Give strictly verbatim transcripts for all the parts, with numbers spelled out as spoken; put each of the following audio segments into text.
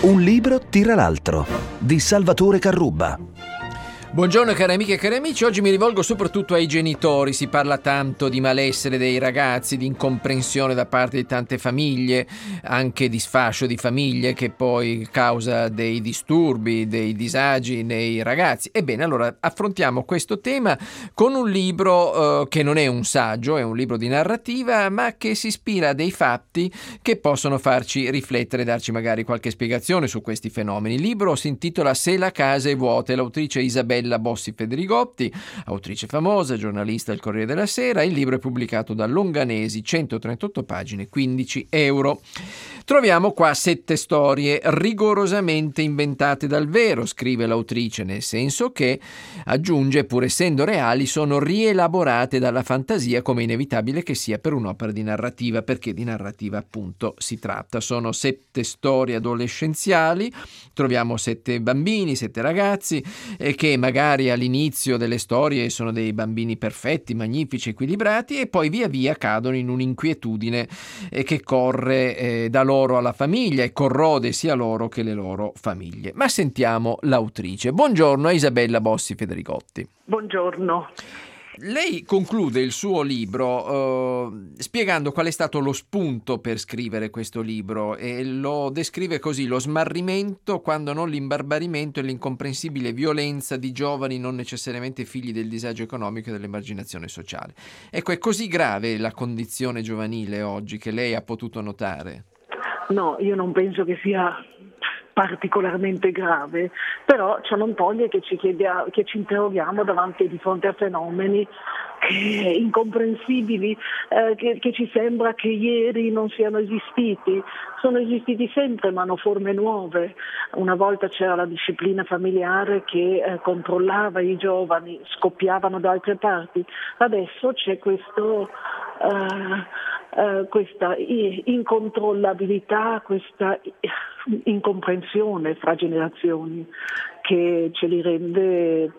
Un libro tira l'altro, di Salvatore Carrubba. Buongiorno cari amiche e cari amici, oggi mi rivolgo soprattutto ai genitori. Si parla tanto di malessere dei ragazzi, di incomprensione da parte di tante famiglie, anche di sfascio di famiglie che poi causa dei disturbi, dei disagi nei ragazzi. Ebbene, allora affrontiamo questo tema con un libro eh, che non è un saggio, è un libro di narrativa, ma che si ispira a dei fatti che possono farci riflettere, darci magari qualche spiegazione su questi fenomeni. Il libro si intitola Se la casa è vuota, è l'autrice Isabella Bossi Federigotti, autrice famosa, giornalista del Corriere della Sera. Il libro è pubblicato da Longanesi, centotrentotto pagine, quindici euro. Troviamo qua sette storie rigorosamente inventate dal vero, scrive l'autrice, nel senso che, aggiunge, pur essendo reali, sono rielaborate dalla fantasia, come inevitabile che sia per un'opera di narrativa, perché di narrativa appunto si tratta. Sono sette storie adolescenziali, troviamo sette bambini, sette ragazzi, eh, che magari all'inizio delle storie sono dei bambini perfetti, magnifici, equilibrati, e poi via via cadono in un'inquietudine eh, che corre eh, da loro alla famiglia e corrode sia loro che le loro famiglie. Ma sentiamo l'autrice. Buongiorno a Isabella Bossi Federigotti. Buongiorno. Lei conclude il suo libro eh, spiegando qual è stato lo spunto per scrivere questo libro, e lo descrive così: lo smarrimento, quando non l'imbarbarimento e l'incomprensibile violenza di giovani non necessariamente figli del disagio economico e dell'emarginazione sociale. Ecco, è così grave la condizione giovanile oggi che lei ha potuto notare? No, io non penso che sia particolarmente grave, però ciò non toglie che ci, chiedia, che ci interroghiamo davanti di fronte a fenomeni che, incomprensibili, eh, che, che ci sembra che ieri non siano esistiti. Sono esistiti sempre, ma hanno forme nuove. Una volta c'era la disciplina familiare che eh, controllava i giovani, scoppiavano da altre parti. Adesso c'è questo... Uh, Uh, questa incontrollabilità, questa incomprensione fra generazioni che ce li rende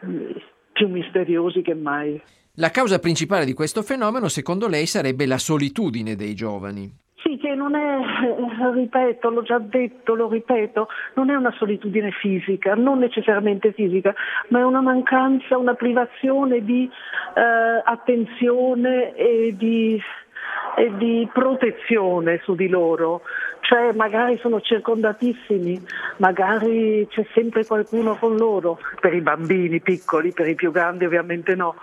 più misteriosi che mai. La causa principale di questo fenomeno, secondo lei, sarebbe la solitudine dei giovani. Sì, che non è, ripeto, l'ho già detto, lo ripeto, non è una solitudine fisica, non necessariamente fisica, ma è una mancanza, una privazione di uh, attenzione e di e di protezione su di loro, cioè magari sono circondatissimi, magari c'è sempre qualcuno con loro, per i bambini piccoli, per i più grandi ovviamente no,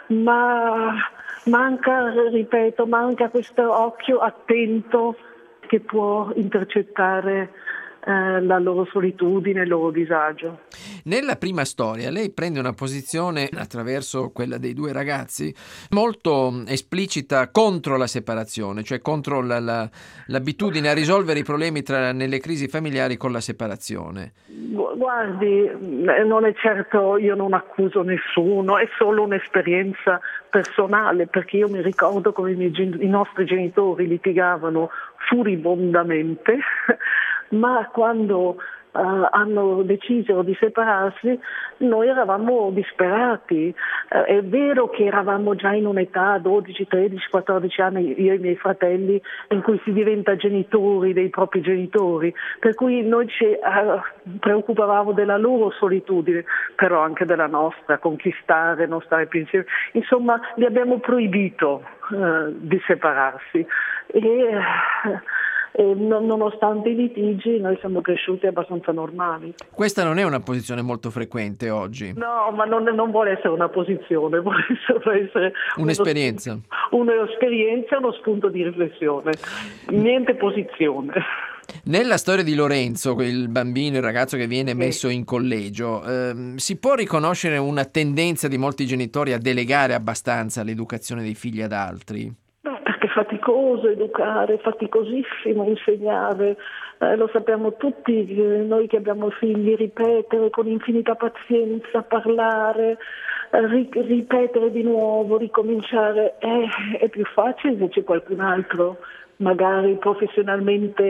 ma manca, ripeto, manca questo occhio attento che può intercettare eh, la loro solitudine, il loro disagio. Nella prima storia lei prende una posizione, attraverso quella dei due ragazzi, molto esplicita contro la separazione, cioè contro la, la, l'abitudine a risolvere i problemi tra, nelle crisi familiari con la separazione. Guardi, non è certo, io non accuso nessuno, è solo un'esperienza personale, perché io mi ricordo come i, miei, i nostri genitori litigavano furibondamente, ma quando uh, hanno deciso di separarsi noi eravamo disperati. Uh, è vero che eravamo già in un'età, dodici, tredici, quattordici anni, io e i miei fratelli, in cui si diventa genitori dei propri genitori, per cui noi ci uh, preoccupavamo della loro solitudine, però anche della nostra, conquistare, non stare più insieme. Insomma, gli abbiamo proibito uh, di separarsi. E, uh, E nonostante i litigi noi siamo cresciuti abbastanza normali. Questa non è una posizione molto frequente oggi. No, ma non, non vuole essere una posizione, vuole essere, vuole essere un'esperienza. Uno, un'esperienza, uno spunto di riflessione, niente posizione. Nella storia di Lorenzo, il bambino, il ragazzo che viene messo in collegio, ehm, si può riconoscere una tendenza di molti genitori a delegare abbastanza l'educazione dei figli ad altri? Perché è faticoso educare, è faticosissimo insegnare, eh, lo sappiamo tutti eh, noi che abbiamo figli, ripetere con infinita pazienza, parlare, eh, ri- ripetere di nuovo, ricominciare, eh, è più facile se c'è qualcun altro, magari professionalmente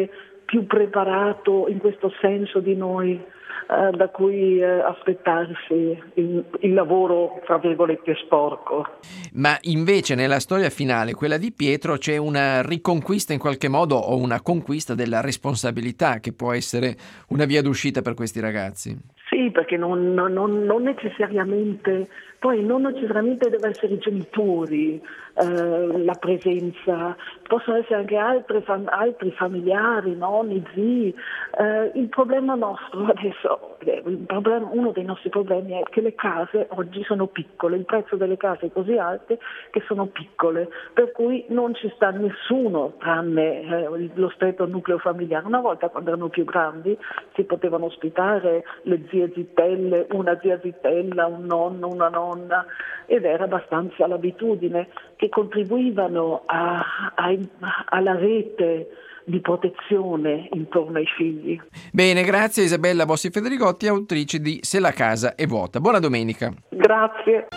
più preparato in questo senso di noi, eh, da cui eh, aspettarsi il, il lavoro, tra virgolette, sporco. Ma invece nella storia finale, quella di Pietro, c'è una riconquista in qualche modo o una conquista della responsabilità che può essere una via d'uscita per questi ragazzi? Sì, perché non, non, non necessariamente, poi non necessariamente deve essere i genitori, eh, la presenza, possono essere anche altre fam- altri familiari, nonni, zii. Eh, il problema nostro adesso, il problema, uno dei nostri problemi è che le case oggi sono piccole, il prezzo delle case è così alto che sono piccole, per cui non ci sta nessuno tranne eh, lo stretto nucleo familiare. Una volta, quando erano più grandi, si potevano ospitare le zie zitelle, una zia zitella, un nonno, una nonna, ed era abbastanza l'abitudine, che contribuivano a, a, alla rete di protezione intorno ai figli. Bene, grazie Isabella Bossi Federigotti, autrice di Se la casa è vuota. Buona domenica. Grazie.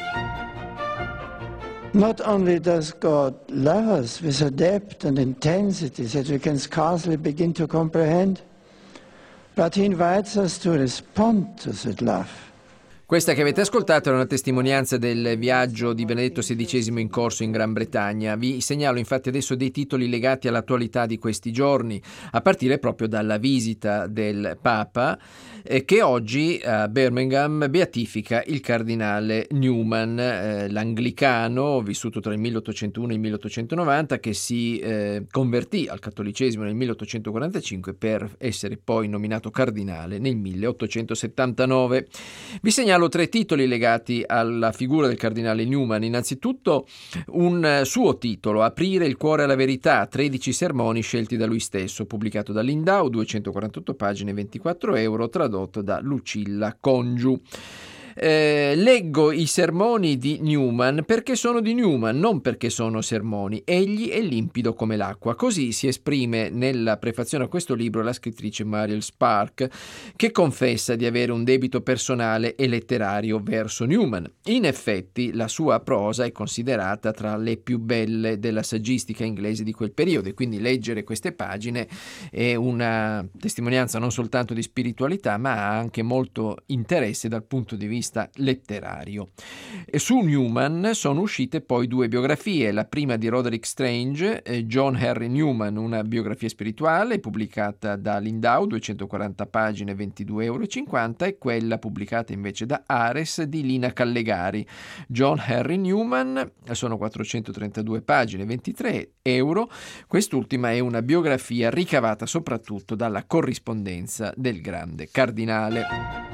Not only does God love us with a depth and intensity that we can scarcely begin to comprehend, but He invites us to respond to that love. Questa che avete ascoltato è una testimonianza del viaggio di Benedetto sedicesimo in corso in Gran Bretagna. Vi segnalo infatti adesso dei titoli legati all'attualità di questi giorni, a partire proprio dalla visita del Papa, eh, che oggi a Birmingham beatifica il cardinale Newman, eh, l'anglicano vissuto tra il milleottocentouno e il milleottocentonovanta, che si eh, convertì al cattolicesimo nel milleottocentoquarantacinque per essere poi nominato cardinale nel milleottocentosettantanove. Vi segnalo tre titoli legati alla figura del cardinale Newman. Innanzitutto un suo titolo, Aprire il cuore alla verità, tredici sermoni scelti da lui stesso, pubblicato da Lindau, duecentoquarantotto pagine, ventiquattro euro, tradotto da Lucilla Congiu. Eh, leggo i sermoni di Newman perché sono di Newman, non perché sono sermoni. Egli è limpido come l'acqua. Così si esprime nella prefazione a questo libro la scrittrice Mariel Spark, che confessa di avere un debito personale e letterario verso Newman. In effetti la sua prosa è considerata tra le più belle della saggistica inglese di quel periodo, e quindi leggere queste pagine è una testimonianza non soltanto di spiritualità, ma anche molto interesse dal punto di vista letterario. E su Newman sono uscite poi due biografie, la prima di Roderick Strange, John Henry Newman, una biografia spirituale pubblicata da Lindau, duecentoquaranta pagine, ventidue euro e cinquanta, e quella pubblicata invece da Ares di Lina Callegari, John Henry Newman, sono quattrocentotrentadue pagine, ventitré euro. Quest'ultima è una biografia ricavata soprattutto dalla corrispondenza del grande cardinale.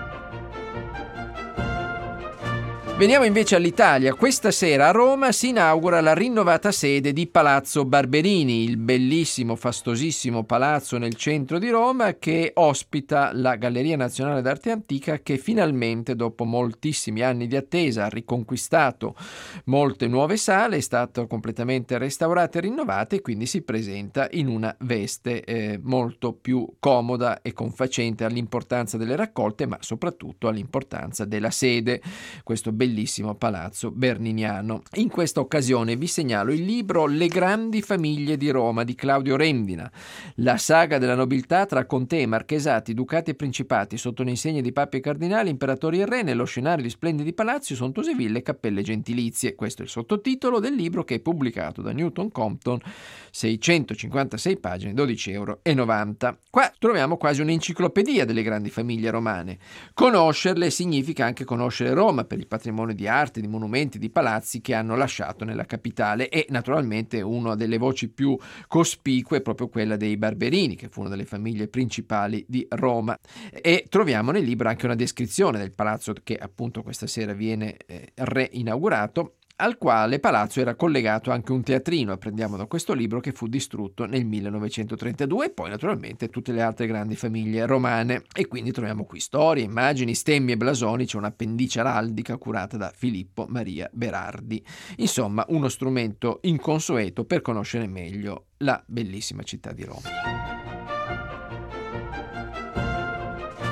Veniamo invece all'Italia. Questa sera a Roma si inaugura la rinnovata sede di Palazzo Barberini, il bellissimo, fastosissimo palazzo nel centro di Roma che ospita la Galleria Nazionale d'Arte Antica, che finalmente, dopo moltissimi anni di attesa, ha riconquistato molte nuove sale, è stata completamente restaurata e rinnovata, e quindi si presenta in una veste eh, molto più comoda e confacente all'importanza delle raccolte, ma soprattutto all'importanza della sede, questo bellissimo bellissimo palazzo berniniano. In questa occasione vi segnalo il libro Le grandi famiglie di Roma di Claudio Rendina, la saga della nobiltà tra contee, marchesati, ducati e principati sotto le insegne di papi e cardinali, imperatori e re, nello scenario di splendidi palazzi, sontuose ville e cappelle gentilizie. Questo è il sottotitolo del libro, che è pubblicato da Newton Compton, seicentocinquantasei pagine, dodici euro e novanta. Qua troviamo quasi un'enciclopedia delle grandi famiglie romane. Conoscerle significa anche conoscere Roma per il patrimonio di arte, di monumenti, di palazzi che hanno lasciato nella capitale, e naturalmente una delle voci più cospicue è proprio quella dei Barberini, che fu una delle famiglie principali di Roma. E troviamo nel libro anche una descrizione del palazzo che appunto questa sera viene eh, reinaugurato, al quale palazzo era collegato anche un teatrino, apprendiamo da questo libro, che fu distrutto nel millenovecentotrentadue, e poi naturalmente tutte le altre grandi famiglie romane. E quindi troviamo qui storie, immagini, stemmi e blasoni, c'è un'appendice araldica curata da Filippo Maria Berardi. Insomma, uno strumento inconsueto per conoscere meglio la bellissima città di Roma.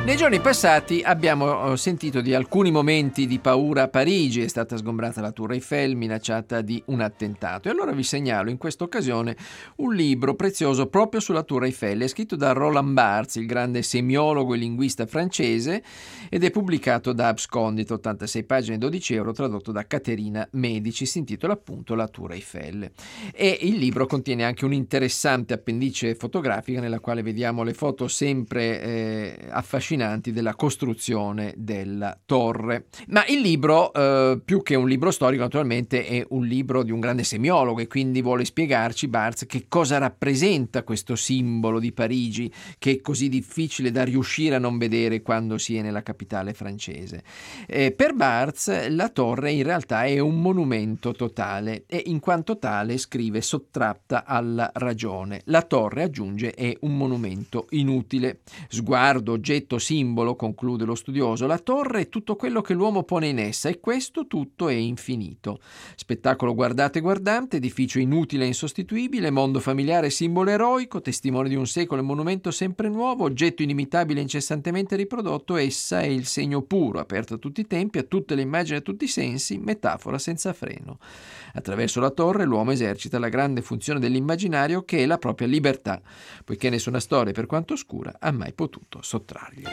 Nei giorni passati abbiamo sentito di alcuni momenti di paura a Parigi, è stata sgombrata la Tour Eiffel minacciata di un attentato, e allora vi segnalo in questa occasione un libro prezioso proprio sulla Tour Eiffel, è scritto da Roland Barthes, il grande semiologo e linguista francese, ed è pubblicato da Abscondito, ottantasei pagine, dodici euro, tradotto da Caterina Medici, si intitola appunto La Tour Eiffel, e il libro contiene anche un'interessante appendice fotografica nella quale vediamo le foto sempre eh, affascinanti della costruzione della torre. Ma il libro, eh, più che un libro storico, naturalmente è un libro di un grande semiologo, e quindi vuole spiegarci Barthes che cosa rappresenta questo simbolo di Parigi che è così difficile da riuscire a non vedere quando si è nella capitale francese. Eh, per Barthes la torre in realtà è un monumento totale e in quanto tale, scrive, sottratta alla ragione. La torre, aggiunge, è un monumento inutile. Sguardo, oggetto, simbolo, conclude lo studioso, la torre è tutto quello che l'uomo pone in essa, e questo tutto è infinito. Spettacolo guardate guardante, edificio inutile e insostituibile, mondo familiare, simbolo eroico, testimone di un secolo e monumento sempre nuovo, oggetto inimitabile e incessantemente riprodotto, essa è il segno puro, aperto a tutti i tempi, a tutte le immagini, a tutti i sensi, metafora senza freno. Attraverso la torre l'uomo esercita la grande funzione dell'immaginario che è la propria libertà, poiché nessuna storia, per quanto oscura, ha mai potuto sottrargliela.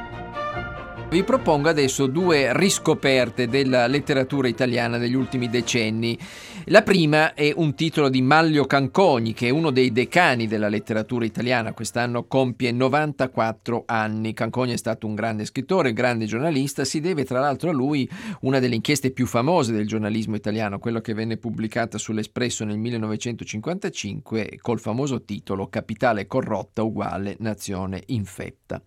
Vi propongo adesso due riscoperte della letteratura italiana degli ultimi decenni. La prima è un titolo di Manlio Cancogni, che è uno dei decani della letteratura italiana, quest'anno compie novantaquattro anni. Cancogni è stato un grande scrittore, grande giornalista, si deve tra l'altro a lui una delle inchieste più famose del giornalismo italiano, quella che venne pubblicata sull'Espresso nel millenovecentocinquantacinque col famoso titolo Capitale corrotta uguale nazione infetta.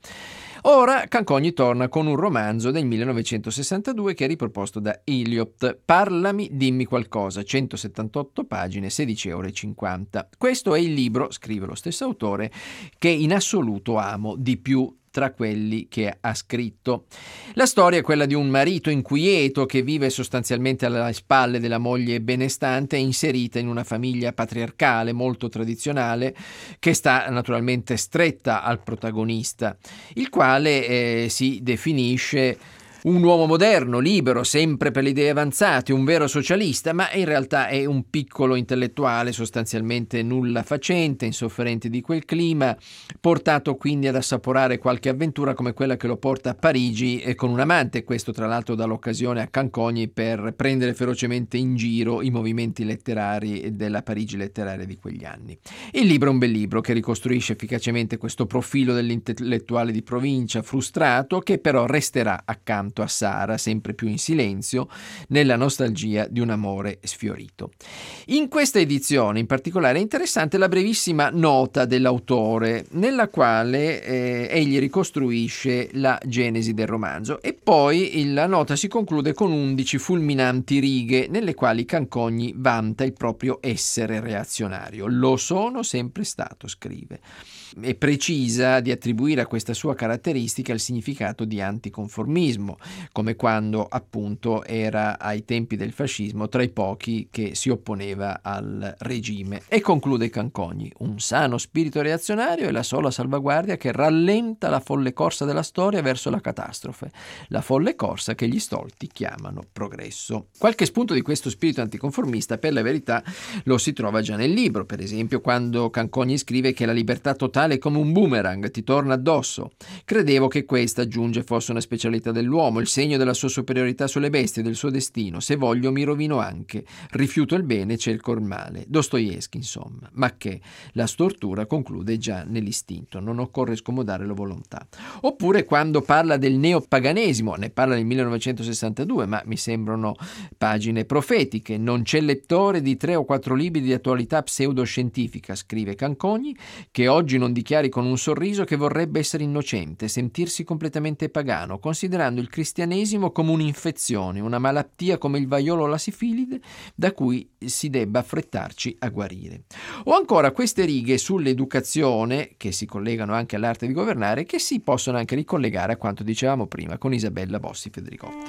Ora Cancogni torna con un romanzo del millenovecentosessantadue che è riproposto da Eliot, Parlami, dimmi qualcosa, centosettantotto pagine, sedici euro e cinquanta. Questo è il libro, scrive lo stesso autore, che in assoluto amo di più tra quelli che ha scritto. La storia è quella di un marito inquieto che vive sostanzialmente alle spalle della moglie benestante e inserita in una famiglia patriarcale molto tradizionale che sta naturalmente stretta al protagonista, il quale eh, si definisce un uomo moderno, libero, sempre per le idee avanzate, un vero socialista, ma in realtà è un piccolo intellettuale sostanzialmente nulla facente, insofferente di quel clima, portato quindi ad assaporare qualche avventura come quella che lo porta a Parigi e con un amante, questo tra l'altro dà l'occasione a Cancogni per prendere ferocemente in giro i movimenti letterari della Parigi letteraria di quegli anni. Il libro è un bel libro che ricostruisce efficacemente questo profilo dell'intellettuale di provincia frustrato, che però resterà accanto a Sara, sempre più in silenzio, nella nostalgia di un amore sfiorito. In questa edizione in particolare è interessante la brevissima nota dell'autore, nella quale eh, egli ricostruisce la genesi del romanzo, e poi il, la nota si conclude con undici fulminanti righe nelle quali Cancogni vanta il proprio essere reazionario. Lo sono sempre stato, scrive, e precisa di attribuire a questa sua caratteristica il significato di anticonformismo, come quando appunto era ai tempi del fascismo tra i pochi che si opponeva al regime. E conclude Cancogni: un sano spirito reazionario è la sola salvaguardia che rallenta la folle corsa della storia verso la catastrofe, la folle corsa che gli stolti chiamano progresso. Qualche spunto di questo spirito anticonformista, per la verità, lo si trova già nel libro, per esempio quando Cancogni scrive che la libertà totale è come un boomerang, ti torna addosso. Credevo che questa, aggiunge, fosse una specialità dell'uomo, il segno della sua superiorità sulle bestie, del suo destino. Se voglio mi rovino anche, rifiuto il bene, cerco il male. Dostoevskij, insomma, ma che la stortura conclude già nell'istinto, non occorre scomodare la volontà. Oppure quando parla del neopaganesimo, ne parla nel millenovecentosessantadue, ma mi sembrano pagine profetiche. Non c'è lettore di tre o quattro libri di attualità pseudoscientifica, scrive Cancogni, che oggi non dichiari con un sorriso che vorrebbe essere innocente, sentirsi completamente pagano, considerando il cristianesimo come un'infezione, una malattia come il vaiolo o la sifilide, da cui si debba affrettarci a guarire. O ancora queste righe sull'educazione, che si collegano anche all'arte di governare, che si possono anche ricollegare a quanto dicevamo prima con Isabella Bossi Federicotti.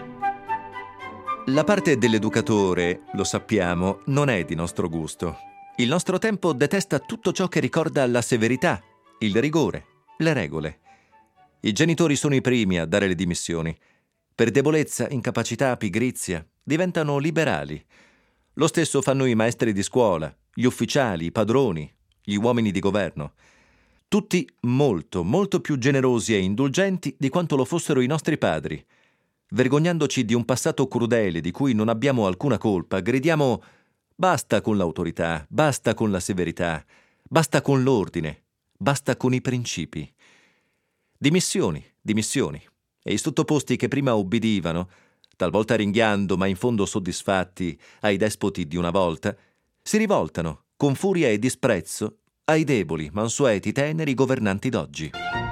La parte dell'educatore, lo sappiamo, non è di nostro gusto. Il nostro tempo detesta tutto ciò che ricorda la severità, il rigore, le regole. I genitori sono i primi a dare le dimissioni. Per debolezza, incapacità, pigrizia, diventano liberali. Lo stesso fanno i maestri di scuola, gli ufficiali, i padroni, gli uomini di governo. Tutti molto, molto più generosi e indulgenti di quanto lo fossero i nostri padri. Vergognandoci di un passato crudele di cui non abbiamo alcuna colpa, gridiamo: basta con l'autorità, basta con la severità, basta con l'ordine, basta con i principi. Dimissioni, dimissioni. E i sottoposti che prima ubbidivano, talvolta ringhiando ma in fondo soddisfatti ai despoti di una volta, si rivoltano con furia e disprezzo ai deboli, mansueti, teneri governanti d'oggi.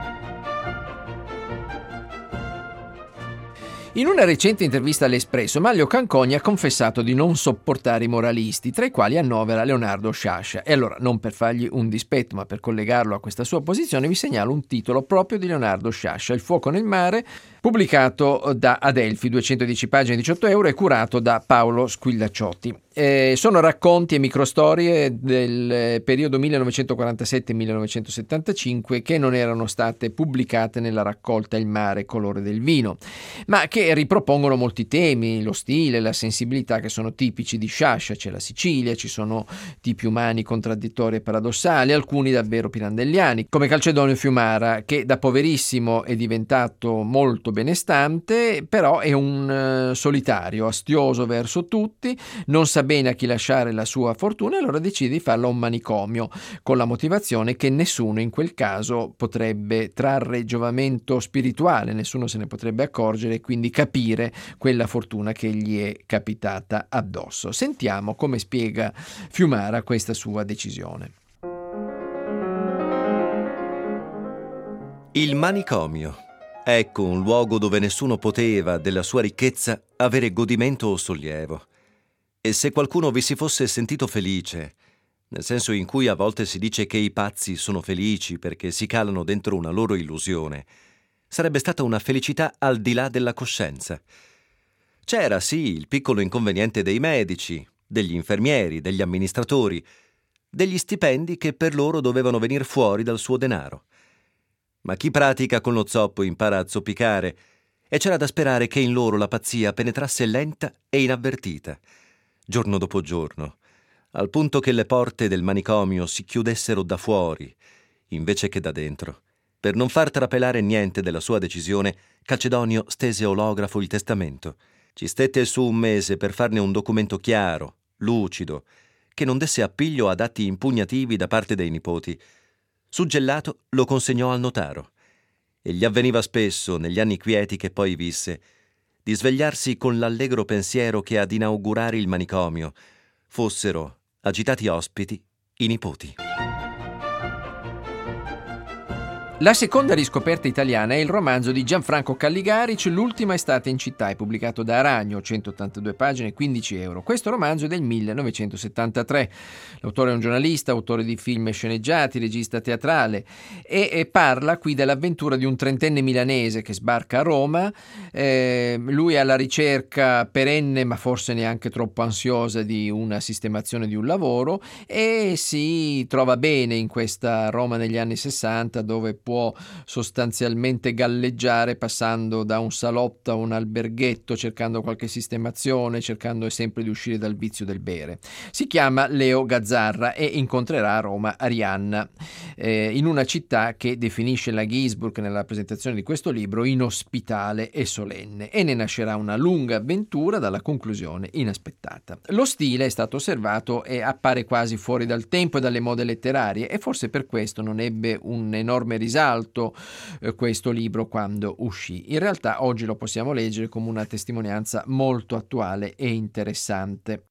In una recente intervista all'Espresso, Manlio Canconi ha confessato di non sopportare i moralisti, tra i quali annovera Leonardo Sciascia. E allora, non per fargli un dispetto, ma per collegarlo a questa sua posizione, vi segnalo un titolo proprio di Leonardo Sciascia, Il fuoco nel mare, pubblicato da Adelphi, duecentodieci pagine, diciotto euro, e curato da Paolo Squillacciotti. Eh, sono racconti e microstorie del periodo millenovecentoquarantasette millenovecentosettantacinque che non erano state pubblicate nella raccolta Il mare colore del vino, ma che ripropongono molti temi, lo stile, la sensibilità che sono tipici di Sciascia. C'è la Sicilia, ci sono tipi umani contraddittori e paradossali, alcuni davvero pirandelliani, come Calcedonio Fiumara, che da poverissimo è diventato molto benestante, però è un uh, solitario, astioso verso tutti, non sa bene a chi lasciare la sua fortuna, e allora decide di farla un manicomio, con la motivazione che nessuno in quel caso potrebbe trarre giovamento spirituale, nessuno se ne potrebbe accorgere e quindi capire quella fortuna che gli è capitata addosso. Sentiamo come spiega Fiumara questa sua decisione. Il manicomio. Ecco un luogo dove nessuno poteva, della sua ricchezza, avere godimento o sollievo. E se qualcuno vi si fosse sentito felice, nel senso in cui a volte si dice che i pazzi sono felici perché si calano dentro una loro illusione, sarebbe stata una felicità al di là della coscienza. C'era sì il piccolo inconveniente dei medici, degli infermieri, degli amministratori, degli stipendi che per loro dovevano venire fuori dal suo denaro. Ma chi pratica con lo zoppo impara a zoppicare, e c'era da sperare che in loro la pazzia penetrasse lenta e inavvertita, giorno dopo giorno, al punto che le porte del manicomio si chiudessero da fuori, invece che da dentro. Per non far trapelare niente della sua decisione, Calcedonio stese olografo il testamento. Ci stette su un mese per farne un documento chiaro, lucido, che non desse appiglio ad atti impugnativi da parte dei nipoti. Suggellato lo consegnò al notaro, e gli avveniva spesso, negli anni quieti che poi visse, di svegliarsi con l'allegro pensiero che ad inaugurare il manicomio fossero, agitati ospiti, i nipoti. La seconda riscoperta italiana è il romanzo di Gianfranco Calligaric, L'ultima estate in città, è pubblicato da Aragno, centottantadue pagine, quindici euro. Questo romanzo è del millenovecentosettantatré. L'autore è un giornalista, autore di film e sceneggiati, regista teatrale, e, e parla qui dell'avventura di un trentenne milanese che sbarca a Roma. Eh, lui è alla ricerca perenne, ma forse neanche troppo ansiosa, di una sistemazione di un lavoro, e si trova bene in questa Roma negli anni sessanta, dove può sostanzialmente galleggiare passando da un salotto a un alberghetto, cercando qualche sistemazione, cercando sempre di uscire dal vizio del bere. Si chiama Leo Gazzarra e incontrerà a Roma Arianna, eh, in una città che definisce la Ginzburg nella presentazione di questo libro inospitale e solenne, e ne nascerà una lunga avventura dalla conclusione inaspettata. Lo stile è stato osservato e appare quasi fuori dal tempo e dalle mode letterarie, e forse per questo non ebbe un enorme risalto eh, questo libro quando uscì. In realtà oggi lo possiamo leggere come una testimonianza molto attuale e interessante.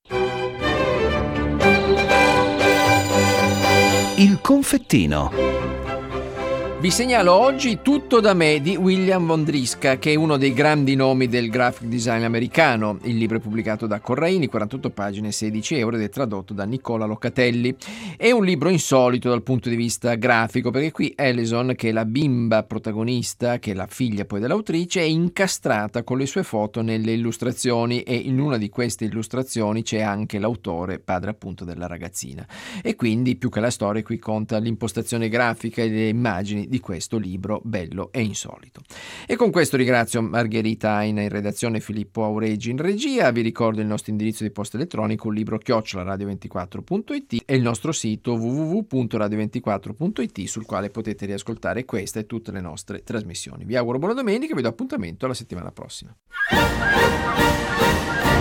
Il confettino. Vi segnalo oggi Tutto da me di William Vondriska, che è uno dei grandi nomi del graphic design americano. Il libro è pubblicato da Corraini, quarantotto pagine, sedici euro, ed è tradotto da Nicola Locatelli. È un libro insolito dal punto di vista grafico, perché qui Alison, che è la bimba protagonista, che è la figlia poi dell'autrice, è incastrata con le sue foto nelle illustrazioni, e in una di queste illustrazioni c'è anche l'autore, padre appunto della ragazzina. E quindi, più che la storia, qui conta l'impostazione grafica e le immagini di questo libro bello e insolito. E con questo ringrazio Margherita Aina in redazione, Filippo Auregi in regia. Vi ricordo il nostro indirizzo di posta elettronico, un libro chiocciola radio ventiquattro punto it, e il nostro sito w w w punto radio ventiquattro punto it, sul quale potete riascoltare questa e tutte le nostre trasmissioni. Vi auguro buona domenica e vi do appuntamento alla settimana prossima.